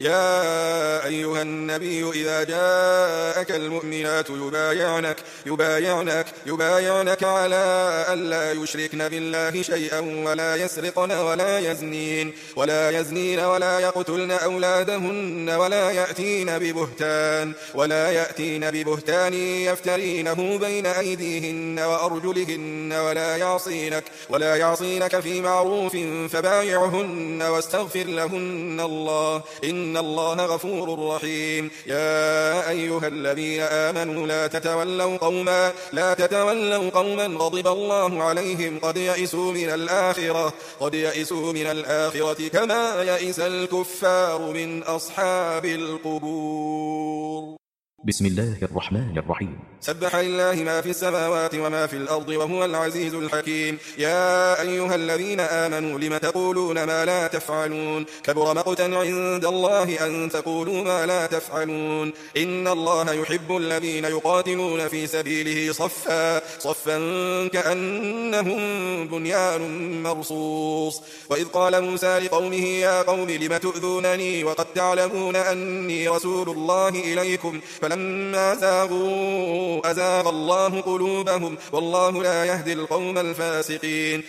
يا أيها النبي إذا جاءك المؤمنات يبايعنك على أن لا يشركن بالله شيئا ولا يسرقن ولا يزنين ولا يقتلن أولادهن ولا يأتين ببهتان يفترينه بين أيديهن وأرجلهن ولا يعصينك في معروف فبايعهن واستغفر لهن الله إن الله غفور رحيم. يا أيها الذين آمنوا لا تتولوا قوما غضب الله عليهم قد يئسوا من الآخرة كما يئس الكفار من أصحاب القبور. بسم الله الرحمن الرحيم. سبح لله ما في السماوات وما في الأرض وهو العزيز الحكيم. يا أيها الذين آمنوا لم تقولون ما لا تفعلون كبر مقتا عند الله أن تقولوا ما لا تفعلون. إن الله يحب الذين يقاتلون في سبيله صفا كأنهم بنيان مرصوص. وإذ قال موسى لقومه يا قوم لم تؤذونني وقد تعلمون أني رسول الله إليكم فلما زاغوا أزاغ الله قلوبهم والله لا يهدي القوم الفاسقين.